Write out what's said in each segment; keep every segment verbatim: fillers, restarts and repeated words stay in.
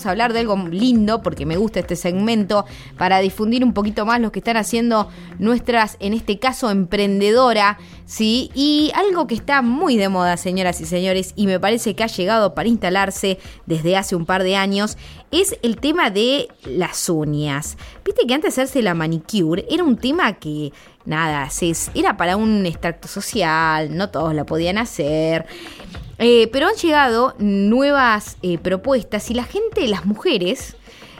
A hablar de algo lindo, porque me gusta este segmento, para difundir un poquito más lo que están haciendo nuestras, en este caso, emprendedora, ¿sí? Y algo que está muy de moda, señoras y señores, y me parece que ha llegado para instalarse desde hace un par de años, es el tema de las uñas. Viste que antes de hacerse la manicure era un tema que, nada, se, era para un extracto social, no todos la podían hacer. Eh, pero han llegado nuevas eh, propuestas y la gente, las mujeres,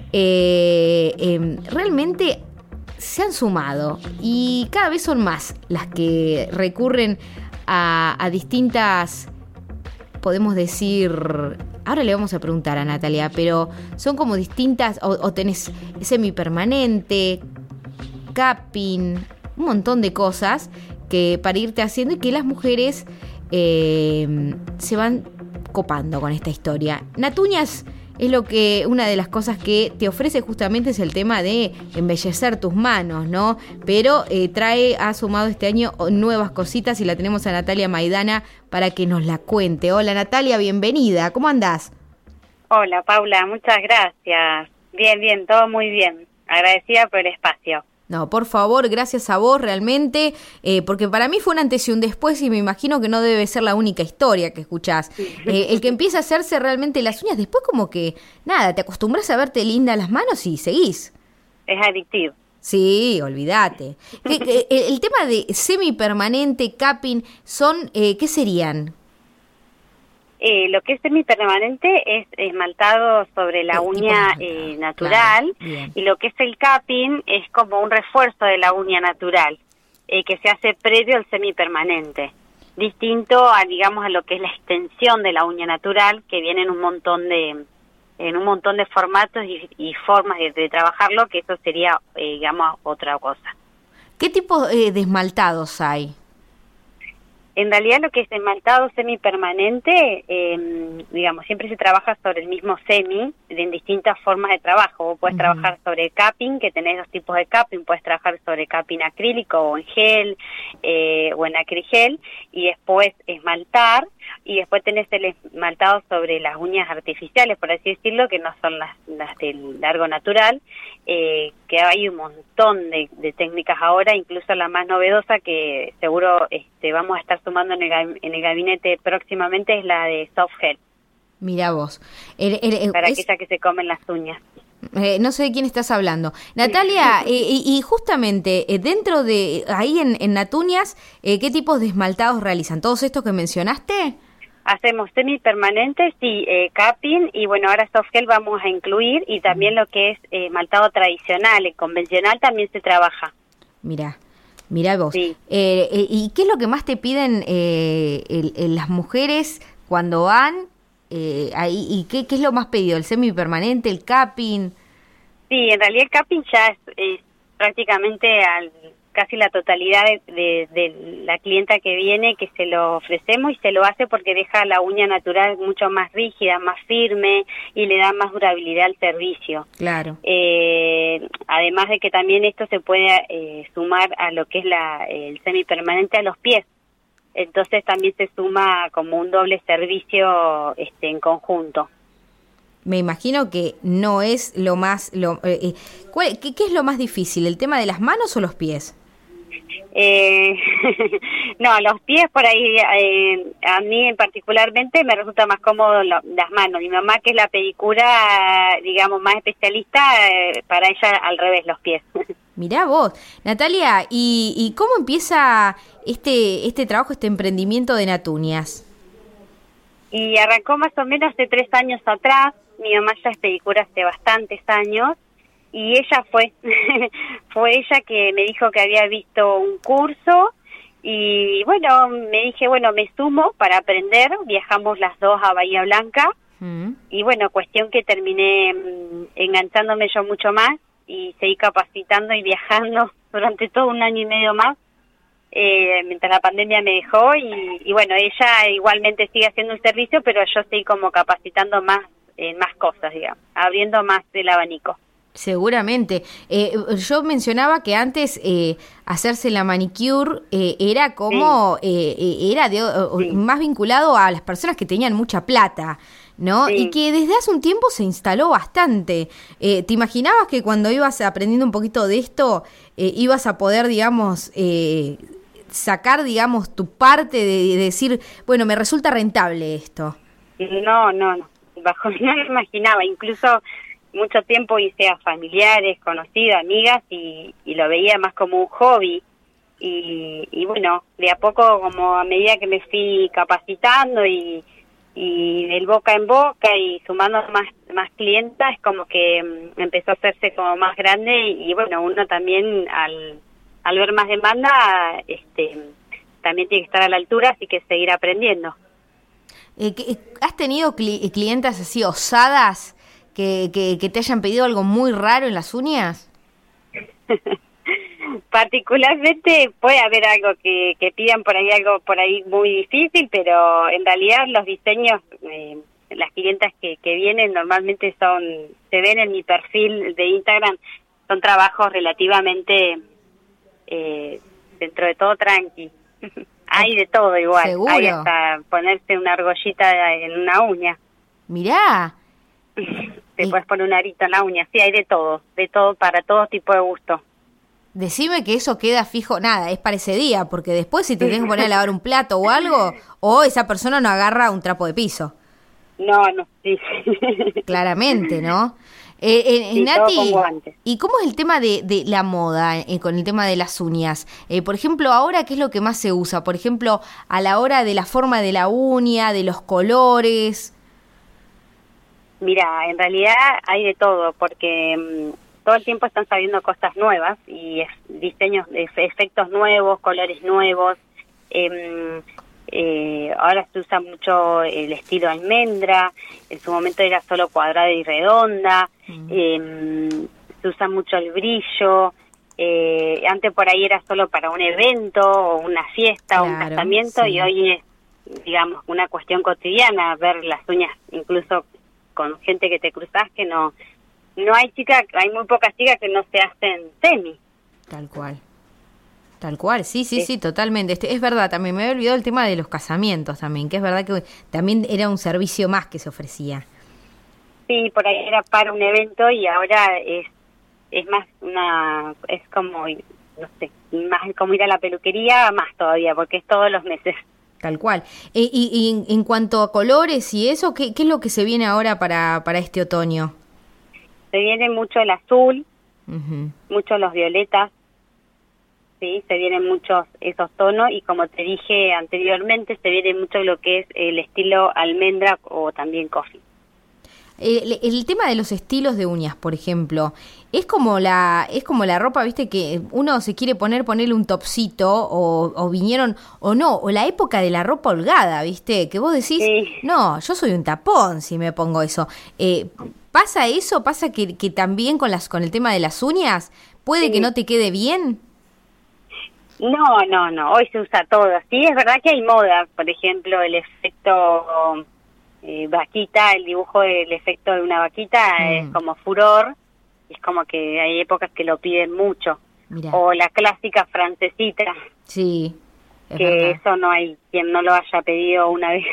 eh, eh, realmente se han sumado y cada vez son más las que recurren a, a distintas, podemos decir, ahora le vamos a preguntar a Natalia, pero son como distintas, o, o tenés semipermanente, capping, un montón de cosas que para irte haciendo y que las mujeres Eh, se van copando con esta historia. Natuñas es lo que, una de las cosas que te ofrece justamente es el tema de embellecer tus manos, ¿no? Pero eh, trae, ha sumado este año nuevas cositas y la tenemos a Natalia Maidana para que nos la cuente. Hola Natalia, bienvenida, ¿cómo andás? Hola Paula, muchas gracias. Bien, bien, todo muy bien. Agradecida por el espacio. No, por favor, gracias a vos realmente, eh, porque para mí fue un antes y un después y me imagino que no debe ser la única historia que escuchás. Eh, el que empieza a hacerse realmente las uñas, después como que, nada, te acostumbras a verte linda las manos y seguís. Es adictivo. Sí, olvídate. que, que, el, el tema de semipermanente, capping, son, eh, ¿qué serían? Eh, lo que es semipermanente es esmaltado sobre la el uña eh, natural, claro, y lo que es el capping es como un refuerzo de la uña natural, eh, que se hace previo al semipermanente, distinto a, digamos, a lo que es la extensión de la uña natural, que viene en un montón de en un montón de formatos y, y formas de, de trabajarlo, que eso sería, eh, digamos, otra cosa. ¿Qué tipo eh, de esmaltados hay? En realidad lo que es esmaltado semipermanente, eh, digamos, siempre se trabaja sobre el mismo semi, en distintas formas de trabajo. Vos puedes uh-huh. trabajar sobre capping, que tenés dos tipos de capping, puedes trabajar sobre capping acrílico o en gel eh, o en acrigel, y después esmaltar, y después tenés el esmaltado sobre las uñas artificiales, por así decirlo, que no son las, las del largo natural, eh, que hay un montón de, de técnicas ahora, incluso la más novedosa que seguro este, vamos a estar sumando en el, en el gabinete próximamente es la de soft gel. Mirá vos. El, el, el, para es... aquella que se comen las uñas. Eh, no sé de quién estás hablando. Natalia, eh, y, y justamente eh, dentro de ahí en, en Natuñas, eh, ¿qué tipos de esmaltados realizan? ¿Todos estos que mencionaste? Hacemos semipermanentes y eh, capping, y bueno, ahora soft gel vamos a incluir, y también lo que es eh, esmaltado tradicional, el convencional también se trabaja. Mirá. Mirá vos. Sí. Eh, eh, ¿Y qué es lo que más te piden eh, el, el, las mujeres cuando van eh, ahí? ¿Y qué, qué es lo más pedido? ¿El semipermanente, el capping? Sí, en realidad el capping ya es, es prácticamente al, casi la totalidad de, de, de la clienta que viene, que se lo ofrecemos, y se lo hace porque deja la uña natural mucho más rígida, más firme, y le da más durabilidad al servicio. Claro. Eh, además de que también esto se puede eh, sumar a lo que es la el semipermanente a los pies. Entonces también se suma como un doble servicio este en conjunto. Me imagino que no es lo más... Lo, eh, ¿cuál, qué, ¿Qué es lo más difícil? ¿El tema de las manos o los pies? Eh, no, los pies por ahí, eh, a mí particularmente me resulta más cómodo lo, las manos. Mi mamá, que es la pedicura, digamos, más especialista, eh, para ella al revés, los pies. Mirá vos. Natalia, ¿y, y cómo empieza este, este trabajo, este emprendimiento de Natuñas? Y arrancó más o menos hace tres años atrás. Mi mamá ya es pedicura hace bastantes años, y ella fue, fue ella que me dijo que había visto un curso, y bueno, me dije, bueno, me sumo para aprender. Viajamos las dos a Bahía Blanca, mm. y bueno, cuestión que terminé mmm, enganchándome yo mucho más, y seguí capacitando y viajando durante todo un año y medio más, eh, mientras la pandemia me dejó, y, y bueno, ella igualmente sigue haciendo un servicio, pero yo seguí como capacitando más en más cosas, digamos, abriendo más el abanico. Seguramente. Eh, yo mencionaba que antes eh, hacerse la manicure eh, era como, sí. eh, era de, sí. más vinculado a las personas que tenían mucha plata, ¿no? Sí. Y que desde hace un tiempo se instaló bastante. Eh, ¿te imaginabas que cuando ibas aprendiendo un poquito de esto, eh, ibas a poder, digamos, eh, sacar, digamos, tu parte de, de decir, bueno, me resulta rentable esto? No, no, no, bajo no me imaginaba, incluso mucho tiempo hice a familiares, conocidas, amigas y, y lo veía más como un hobby y, y bueno, de a poco como a medida que me fui capacitando y, y del boca en boca y sumando más más clientas, como que um, empezó a hacerse como más grande y, y bueno, uno también al, al ver más demanda, este también tiene que estar a la altura, así que seguir aprendiendo. Eh, ¿Has tenido cli- clientas así osadas que, que, que te hayan pedido algo muy raro en las uñas? Particularmente puede haber algo que, que pidan por ahí, algo por ahí muy difícil, pero en realidad los diseños, eh, las clientas que, que vienen normalmente son, se ven en mi perfil de Instagram, son trabajos relativamente, eh, dentro de todo, tranqui. Hay de todo igual. ¿Seguro? Hay hasta ponerse una argollita en una uña. Mirá. Te y... puedes poner un arito en la uña. Sí, hay de todo. De todo, para todo tipo de gusto. Decime que eso queda fijo. Nada, es para ese día, porque después si te tienes que poner a lavar un plato o algo, o esa persona no agarra un trapo de piso. No, no, sí. Claramente, ¿no? Eh, eh, sí, Nati, ¿y cómo es el tema de, de la moda eh, con el tema de las uñas? Eh, por ejemplo, ahora, ¿qué es lo que más se usa? Por ejemplo, a la hora de la forma de la uña, de los colores. Mira, en realidad hay de todo, porque um, todo el tiempo están saliendo cosas nuevas y es, diseños, efectos nuevos, colores nuevos. Eh, Eh, ahora se usa mucho el estilo almendra, en su momento era solo cuadrada y redonda, mm. eh, se usa mucho el brillo, eh, antes por ahí era solo para un evento o una fiesta o claro, un casamiento, sí. Y hoy es, digamos, una cuestión cotidiana, ver las uñas incluso con gente que te cruzas, que no, no hay chicas, hay muy pocas chicas que no se hacen semi. Tal cual. Tal cual, sí, sí, sí, sí, totalmente. Este, es verdad, también me había olvidado el tema de los casamientos también, que es verdad que también era un servicio más que se ofrecía. Sí, por ahí era para un evento y ahora es es más una, es como, no sé, más como ir a la peluquería, más todavía, porque es todos los meses. Tal cual. Eh, y, y en, en cuanto a colores y eso, ¿qué, qué es lo que se viene ahora para, para este otoño? Se viene mucho el azul, uh-huh. mucho los violetas. Sí, se vienen muchos esos tonos y como te dije anteriormente, se viene mucho lo que es el estilo almendra o también coffee. El, el tema de los estilos de uñas, por ejemplo, es como la es como la ropa, viste, que uno se quiere poner, ponerle un topsito o, o vinieron, o no, o la época de la ropa holgada, viste, que vos decís, sí. No, yo soy un tapón si me pongo eso. Eh, ¿Pasa eso? ¿Pasa que, que también con las con el tema de las uñas puede sí. que no te quede bien? No, no, no, hoy se usa todo. Sí, es verdad que hay moda, por ejemplo, el efecto eh, vaquita, el dibujo del efecto de una vaquita mm. es como furor, es como que hay épocas que lo piden mucho. Mirá. O la clásica francesita. Sí, es que verdad. Eso no hay quien no lo haya pedido una vez.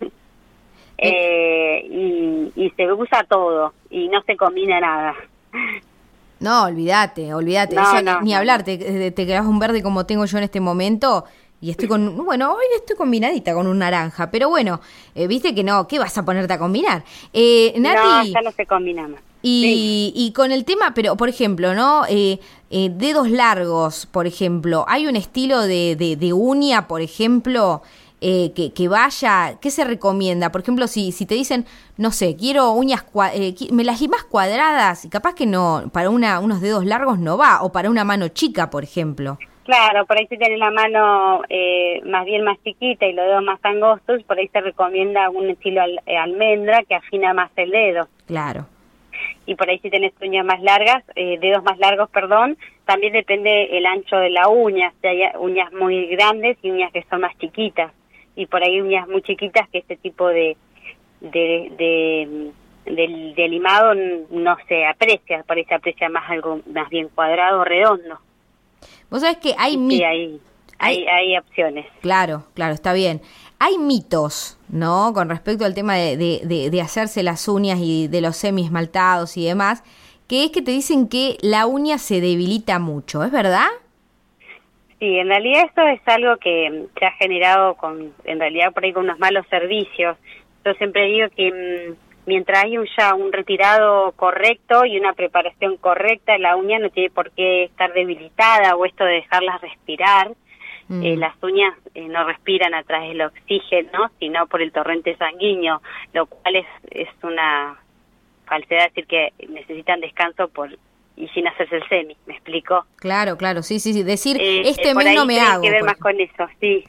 eh, y, y se usa todo, y no se combina nada. No, olvídate, olvídate, no, eso no, ni, ni no. hablar, te, te quedas un verde como tengo yo en este momento y estoy con, bueno, hoy estoy combinadita con un naranja, pero bueno, eh, viste que no, ¿qué vas a ponerte a combinar? Eh, Nati, no, ya no se combina más. Y, sí. y con el tema, pero por ejemplo, ¿no? Eh, eh, dedos largos, por ejemplo, ¿hay un estilo de, de, de uña, por ejemplo, Eh, que, que vaya, ¿qué se recomienda? Por ejemplo, si si te dicen, no sé, quiero uñas, eh, me las más cuadradas, y capaz que no, para una unos dedos largos no va, o para una mano chica, por ejemplo. Claro, por ahí si tenés la mano eh, más bien más chiquita y los dedos más angostos, por ahí se recomienda un estilo al, eh, almendra que afina más el dedo. Claro. Y por ahí si tenés uñas más largas, eh, dedos más largos, perdón, también depende el ancho de la uña, si hay uñas muy grandes y uñas que son más chiquitas. Y por ahí uñas muy chiquitas que este tipo de de, de, de, de limado no se aprecia, por ahí se aprecia más algo más bien cuadrado o redondo. Vos sabés que hay... Sí, mi- hay, hay, hay opciones. Claro, claro, está bien. Hay mitos, ¿no? Con respecto al tema de, de, de, de hacerse las uñas y de los semi-esmaltados y demás, que es que te dicen que la uña se debilita mucho, ¿es verdad? Sí, en realidad eso es algo que se ha generado con, en realidad por ahí con unos malos servicios. Yo siempre digo que mmm, mientras hay un, ya un retirado correcto y una preparación correcta, la uña no tiene por qué estar debilitada o esto de dejarlas respirar. Mm. Eh, las uñas eh, no respiran a través del oxígeno, sino por el torrente sanguíneo, lo cual es, es una falsedad decir que necesitan descanso por y sin hacerse el semi, ¿me explico? Claro, claro, sí, sí, sí. Decir, eh, este eh, mes no me hago. Tiene que ver por... más con eso, sí.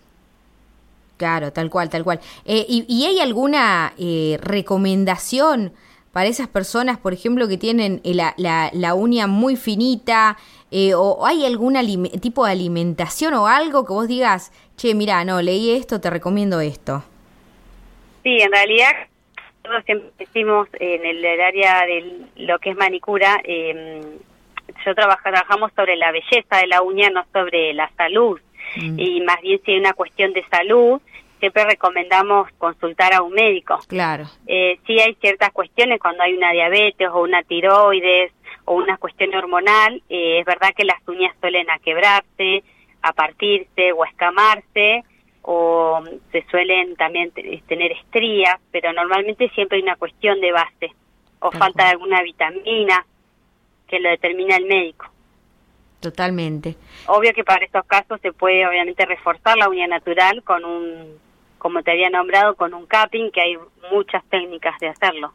Claro, tal cual, tal cual. Eh, y, ¿Y hay alguna eh, recomendación para esas personas, por ejemplo, que tienen la, la, la uña muy finita, eh, o hay algún tipo de alimentación o algo que vos digas, che, mira, no, leí esto, te recomiendo esto? Sí, en realidad nosotros siempre decimos en el, el área de lo que es manicura, eh, yo trabajo, trabajamos sobre la belleza de la uña, no sobre la salud. Mm. Y más bien si hay una cuestión de salud, siempre recomendamos consultar a un médico. Claro. Eh, sí hay ciertas cuestiones cuando hay una diabetes o una tiroides o una cuestión hormonal, eh, es verdad que las uñas suelen a quebrarse, a partirse o a escamarse, o se suelen también t- tener estrías, pero normalmente siempre hay una cuestión de base, o Tal falta de alguna vitamina que lo determina el médico. Totalmente. Obvio que para estos casos se puede obviamente reforzar la uña natural con un, como te había nombrado, con un capping, que hay muchas técnicas de hacerlo.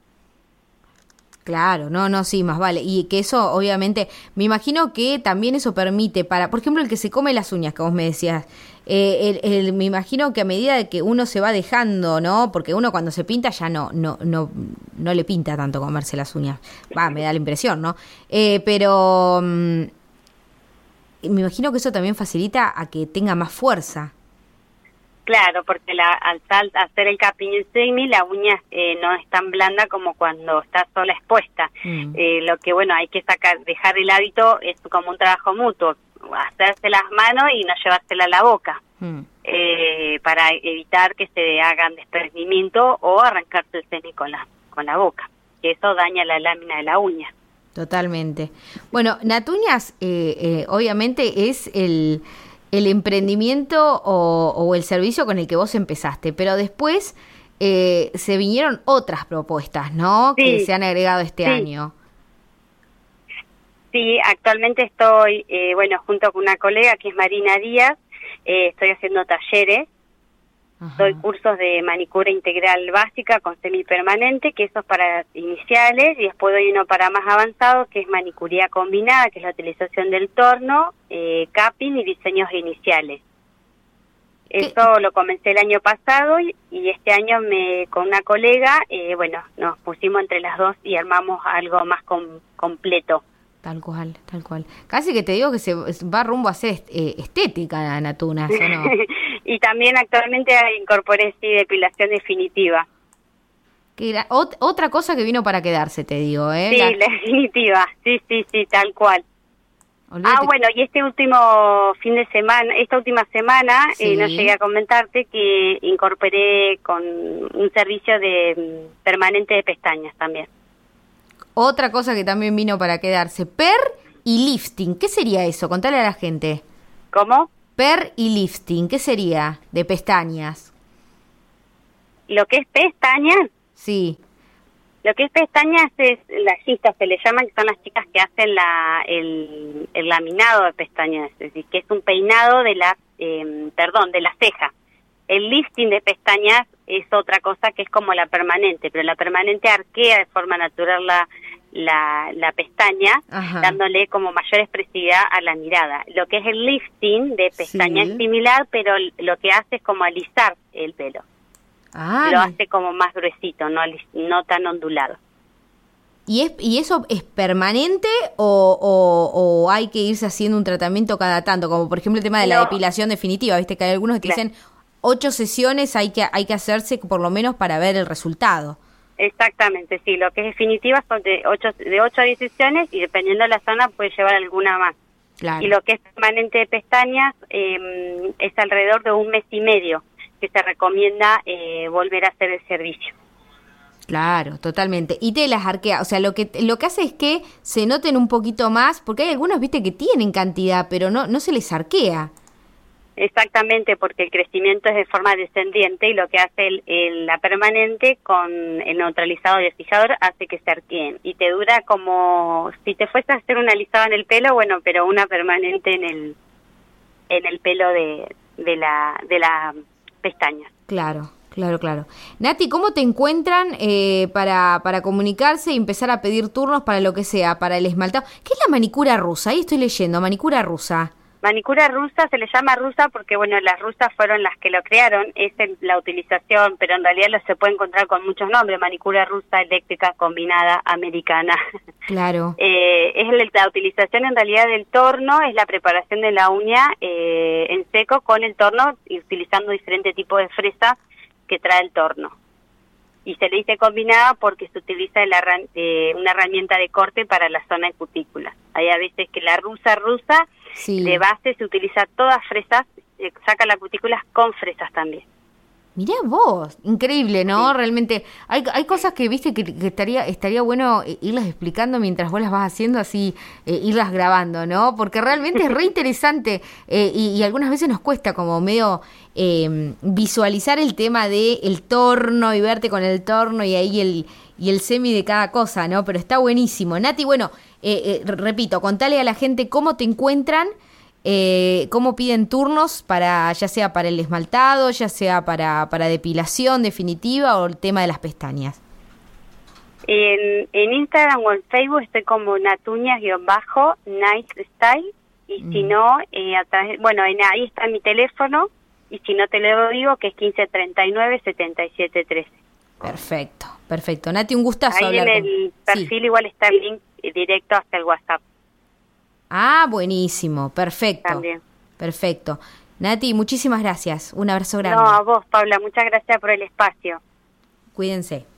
Claro, no, no, sí, más vale. Y que eso, obviamente, me imagino que también eso permite para, por ejemplo, el que se come las uñas, que vos me decías, eh, el, el, me imagino que a medida de que uno se va dejando, ¿no? Porque uno cuando se pinta ya no, no, no, no le pinta tanto comerse las uñas. Va, me da la impresión, ¿no? Eh, pero mm, me imagino que eso también facilita a que tenga más fuerza. Claro, porque la, al sal, hacer el capping en semi, la uña eh, no es tan blanda como cuando está sola expuesta. Mm. Eh, lo que, bueno, hay que sacar, dejar el hábito es como un trabajo mutuo, hacerse las manos y no llevársela a la boca, mm. eh, para evitar que se hagan desprendimiento o arrancarse el semi con la, con la boca, que eso daña la lámina de la uña. Totalmente. Bueno, Natuñas, eh, eh, obviamente es el... el emprendimiento o, o el servicio con el que vos empezaste, pero después eh, se vinieron otras propuestas, ¿no? Sí, que se han agregado este sí. año. Sí, actualmente estoy, eh, bueno, junto con una colega que es Marina Díaz, eh, estoy haciendo talleres. Ajá. Doy cursos de manicura integral básica con semipermanente, que eso es para iniciales, y después doy uno para más avanzado, que es manicuría combinada, que es la utilización del torno, eh, capping y diseños iniciales. Eso ¿Qué? Lo comencé el año pasado y, y este año me con una colega, eh, bueno, nos pusimos entre las dos y armamos algo más com, completo. Tal cual, tal cual. Casi que te digo que se va rumbo a ser eh, estética, Natunas, ¿o no? Y también actualmente incorporé, sí, depilación definitiva. Que era ot- otra cosa que vino para quedarse, te digo, ¿eh? Sí, la, la definitiva, sí, sí, sí, tal cual. Olvídate. Ah, bueno, y este último fin de semana, esta última semana, sí. eh, no llegué a comentarte que incorporé con un servicio de um, permanente de pestañas también. Otra cosa que también vino para quedarse, per y lifting. ¿Qué sería eso? Contale a la gente. ¿Cómo? Per y lifting. ¿Qué sería de pestañas? ¿Lo que es pestañas? Sí. Lo que es pestañas es layistas, se le llaman, que son las chicas que hacen la el, el laminado de pestañas, es decir, que es un peinado de la, eh, perdón, de la ceja. El lifting de pestañas es otra cosa que es como la permanente, pero la permanente arquea de forma natural la, la, la pestaña, Ajá. dándole como mayor expresividad a la mirada. Lo que es el lifting de pestaña sí. es similar, pero lo que hace es como alisar el pelo. Ah, lo hace como más gruesito, no, no tan ondulado. ¿Y, es, ¿Y eso es permanente o, o, o hay que irse haciendo un tratamiento cada tanto? Como por ejemplo el tema de no. la depilación definitiva, viste que hay algunos que claro. dicen ocho sesiones hay que hay que hacerse por lo menos para ver el resultado. Exactamente, sí, lo que es definitiva son de ocho de ocho a diez sesiones y dependiendo de la zona puede llevar alguna más. Claro. Y lo que es permanente de pestañas eh, es alrededor de un mes y medio, que se recomienda eh, volver a hacer el servicio. Claro, totalmente. Y te las arquea, o sea, lo que lo que hace es que se noten un poquito más, porque hay algunos, viste, que tienen cantidad, pero no no se les arquea. Exactamente, porque el crecimiento es de forma descendiente y lo que hace el, el, la permanente con el neutralizador y el fijador hace que se arqueen. Y te dura como si te fuese a hacer una alisado en el pelo, bueno, pero una permanente en el en el pelo de, de la de la pestaña. Claro, claro, claro. Nati, ¿cómo te encuentran eh, para, para comunicarse y empezar a pedir turnos para lo que sea, para el esmaltado? ¿Qué es la manicura rusa? Ahí estoy leyendo, manicura rusa. Manicura rusa se le llama rusa porque, bueno, las rusas fueron las que lo crearon, es el, la utilización, pero en realidad lo se puede encontrar con muchos nombres, manicura rusa, eléctrica, combinada, americana. Claro. eh, es el, la utilización en realidad del torno, es la preparación de la uña eh, en seco con el torno, y utilizando diferentes tipos de fresa que trae el torno. Y se le dice combinada porque se utiliza la, eh, una herramienta de corte para la zona de cutícula. Hay a veces que la rusa rusa, sí, de base se utiliza todas fresas, eh, saca la cutícula con fresas también. Mirá vos, increíble, ¿no? Sí. Realmente hay hay cosas que, viste, que, que estaría estaría bueno irlas explicando mientras vos las vas haciendo, así eh, irlas grabando, ¿no? Porque realmente es re interesante eh, y, y algunas veces nos cuesta como medio eh, visualizar el tema de el torno y verte con el torno y ahí el y el semi de cada cosa, ¿no? Pero está buenísimo. Nati, bueno, eh, eh, repito, contale a la gente cómo te encuentran. Eh, cómo piden turnos para, ya sea para el esmaltado, ya sea para, para depilación definitiva o el tema de las pestañas. En, en Instagram o en Facebook estoy como natuñas-nice style y mm. si no, eh, a través, bueno, en, ahí está mi teléfono y si no te lo digo que es quince treinta y nueve setenta y siete trece. Perfecto, perfecto. Nati, un gustazo ahí hablar en el con... perfil sí. Igual está el link directo hasta el WhatsApp. Ah, buenísimo, perfecto. También. Perfecto. Nati, muchísimas gracias. Un abrazo grande. No, a vos, Paula, muchas gracias por el espacio. Cuídense.